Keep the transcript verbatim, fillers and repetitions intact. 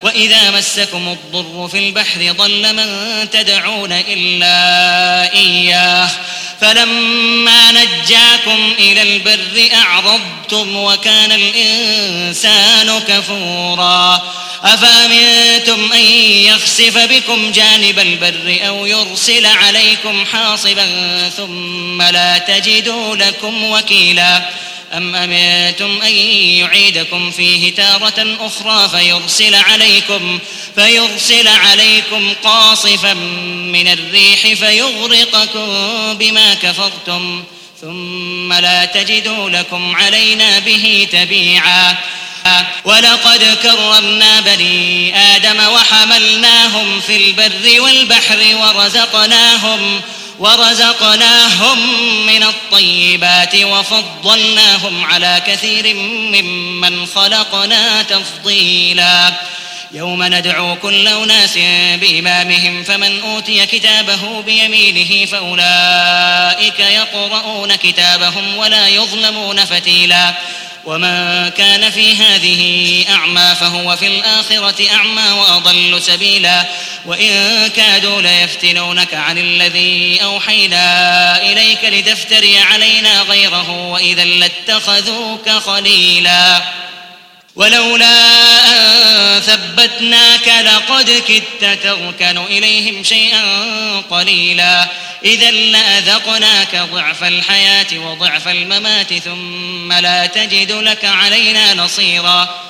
وإذا مسكم الضر في البحر ضل من تدعون إلا إياه فلما نجاكم إلى البر أعرضتم وكان الإنسان كفورا أفأمنتم أن يخسف بكم جانب البر أو يرسل عليكم حاصبا ثم لا تجدوا لكم وكيلا أم أمنتم أن يعيدكم فيه تارة أخرى فيرسل عليكم, فيرسل عليكم قاصفا من الريح فيغرقكم بما كفرتم ثم لا تجدوا لكم علينا به تبيعا ولقد كرمنا بني آدم وحملناهم في البر والبحر ورزقناهم ورزقناهم من الطيبات وفضلناهم على كثير ممن خلقنا تفضيلا يوم ندعو كل أناس بإمامهم فمن أوتي كتابه بيمينه فأولئك يقرؤون كتابهم ولا يظلمون فتيلا ومن كان في هذه أعمى فهو في الآخرة أعمى وأضل سبيلا وإن كادوا ليفتنونك عن الذي أوحينا إليك لتفتري علينا غيره وإذا لاتخذوك خليلا ولولا أن ثبتناك لقد كدت تركن إليهم شيئا قليلا إذا لأذقناك ضعف الحياة وضعف الممات ثم لا تجد لك علينا نصيرا